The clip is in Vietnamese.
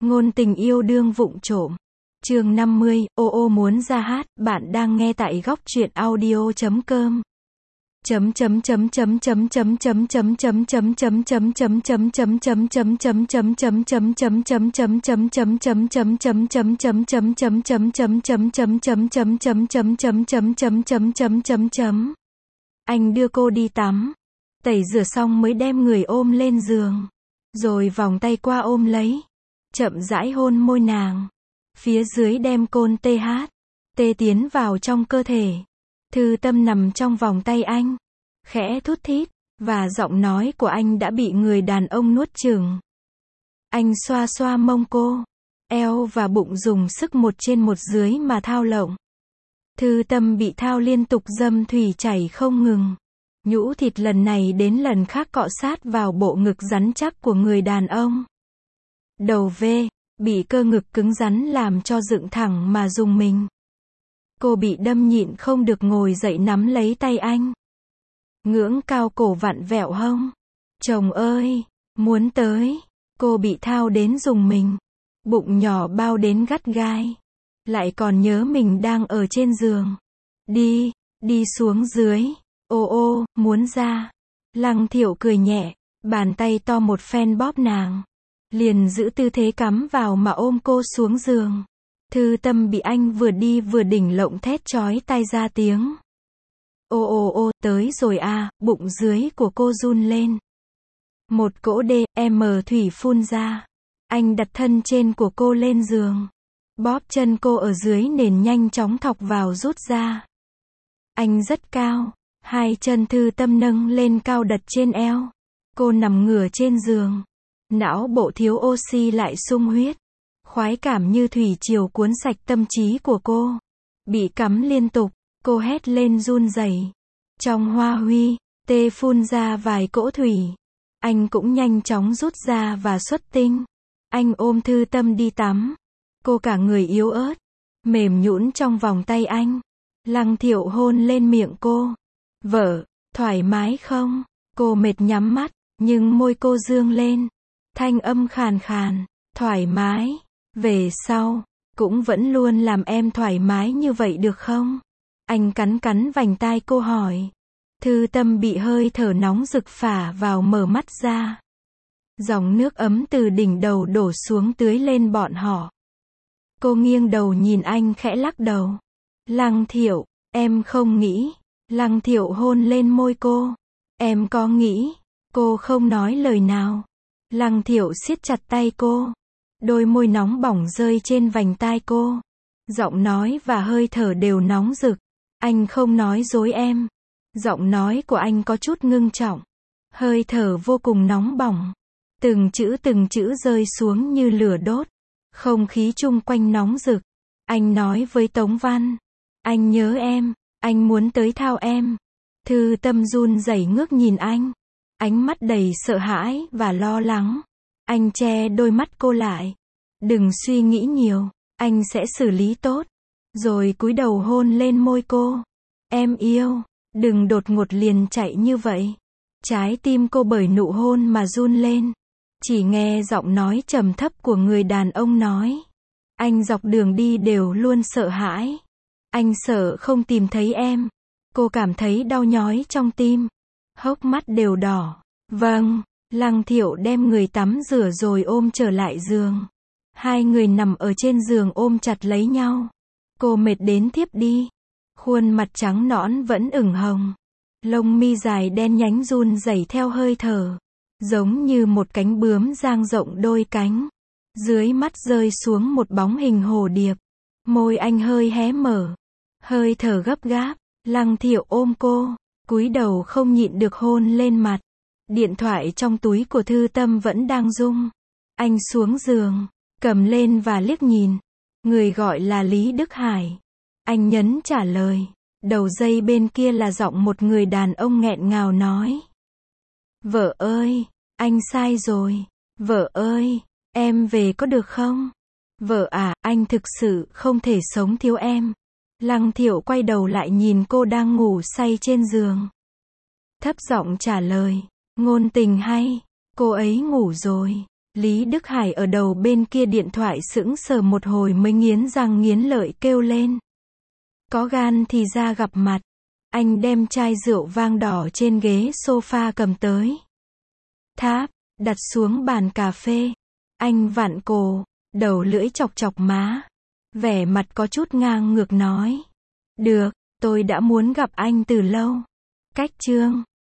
Ngôn tình yêu đương vụng trộm. Chương 50, ô ô muốn ra hát, bạn đang nghe tại góc truyện audio.com. Anh đưa cô đi tắm, tẩy rửa xong mới đem người ôm lên giường, rồi vòng tay qua ôm lấy, chậm rãi hôn môi nàng. Phía dưới đem côn tê tiến vào trong cơ thể. Thư Tâm nằm trong vòng tay anh, khẽ thút thít, và giọng nói của anh đã bị người đàn ông nuốt chửng. Anh xoa xoa mông cô, eo và bụng dùng sức một trên một dưới mà thao lộng. Thư Tâm bị thao liên tục dâm thủy chảy không ngừng. Nhũ thịt lần này đến lần khác cọ sát vào bộ ngực rắn chắc của người đàn ông. Đầu bị cơ ngực cứng rắn làm cho dựng thẳng mà rùng mình. Cô bị đâm nhịn không được ngồi dậy nắm lấy tay anh. Ngưỡng cao cổ vặn vẹo hông. Chồng ơi, muốn tới. Cô bị thao đến rùng mình. Bụng nhỏ bao đến gắt gai. Lại còn nhớ mình đang ở trên giường. Đi xuống dưới. Ô ô, muốn ra. Lăng Thiệu cười nhẹ, bàn tay to một phen bóp nàng. Liền giữ tư thế cắm vào mà ôm cô xuống giường. Thư Tâm bị anh vừa đi vừa đỉnh lộng thét chói tai ra tiếng. Ô, tới rồi à, bụng dưới của cô run lên. Một cỗ thủy phun ra. Anh đặt thân trên của cô lên giường. Bóp chân cô ở dưới nền nhanh chóng thọc vào rút ra. Anh rất cao. Hai chân Thư Tâm nâng lên cao đặt trên eo. Cô nằm ngửa trên giường. Não bộ thiếu oxy lại sung huyết. Khoái cảm như thủy triều cuốn sạch tâm trí của cô. Bị cắm liên tục, cô hét lên run rẩy. Trong hoa huy, phun ra vài cỗ thủy. Anh cũng nhanh chóng rút ra và xuất tinh. Anh ôm Thư Tâm đi tắm. Cô cả người yếu ớt, mềm nhũn trong vòng tay anh. Lăng Thiệu hôn lên miệng cô. Vợ, thoải mái không? Cô mệt nhắm mắt, nhưng môi cô dương lên. Thanh âm khàn khàn, thoải mái. Về sau, cũng vẫn luôn làm em thoải mái như vậy được không? Anh cắn vành tai cô hỏi. Thư Tâm bị hơi thở nóng rực phả vào mở mắt ra. Dòng nước ấm từ đỉnh đầu đổ xuống tưới lên bọn họ. Cô nghiêng đầu nhìn anh khẽ lắc đầu. Lăng Thiệu, em không nghĩ. Lăng Thiệu hôn lên môi cô. Em có nghĩ. Cô không nói lời nào. Lăng Thiệu siết chặt tay cô. Đôi môi nóng bỏng rơi trên vành tai cô. Giọng nói và hơi thở đều nóng rực. Anh không nói dối em. Giọng nói của anh có chút ngưng trọng. Hơi thở vô cùng nóng bỏng. Từng chữ rơi xuống như lửa đốt. Không khí chung quanh nóng rực. Anh nói với Tống Văn. Anh nhớ em. Anh muốn tới thao em. Thư Tâm run rẩy ngước nhìn anh. Ánh mắt đầy sợ hãi và lo lắng. Anh che đôi mắt cô lại. Đừng suy nghĩ nhiều. Anh sẽ xử lý tốt. Rồi cúi đầu hôn lên môi cô. Em yêu. Đừng đột ngột liền chạy như vậy. Trái tim cô bởi nụ hôn mà run lên. Chỉ nghe giọng nói trầm thấp của người đàn ông nói. Anh dọc đường đi đều luôn sợ hãi. Anh sợ không tìm thấy em. Cô cảm thấy đau nhói trong tim. Hốc mắt đều đỏ. Vâng. Lăng Thiệu đem người tắm rửa rồi ôm trở lại giường. Hai người nằm ở trên giường ôm chặt lấy nhau. Cô mệt đến thiếp đi. Khuôn mặt trắng nõn vẫn ửng hồng. Lông mi dài đen nhánh run rẩy theo hơi thở. Giống như một cánh bướm dang rộng đôi cánh. Dưới mắt rơi xuống một bóng hình hồ điệp. Môi anh hơi hé mở. Hơi thở gấp gáp. Lăng Thiệu ôm cô. Cúi đầu không nhịn được hôn lên mặt. Điện thoại trong túi của Thư Tâm vẫn đang rung. Anh xuống giường, cầm lên và liếc nhìn. Người gọi là Lý Đức Hải. Anh nhấn trả lời. Đầu dây bên kia là giọng một người đàn ông nghẹn ngào nói. Vợ ơi, anh sai rồi. Vợ ơi, em về có được không? Vợ à, anh thực sự không thể sống thiếu em. Lăng Thiệu quay đầu lại nhìn cô đang ngủ say trên giường. Thấp giọng trả lời. Ngôn tình hay, cô ấy ngủ rồi. Lý Đức Hải ở đầu bên kia điện thoại sững sờ một hồi mới nghiến răng nghiến lợi kêu lên. Có gan thì ra gặp mặt. Anh đem chai rượu vang đỏ trên ghế sofa cầm tới. Tháp, đặt xuống bàn cà phê. Anh vặn cổ, đầu lưỡi chọc chọc má. Vẻ mặt có chút ngang ngược nói. Được, tôi đã muốn gặp anh từ lâu. Cách chương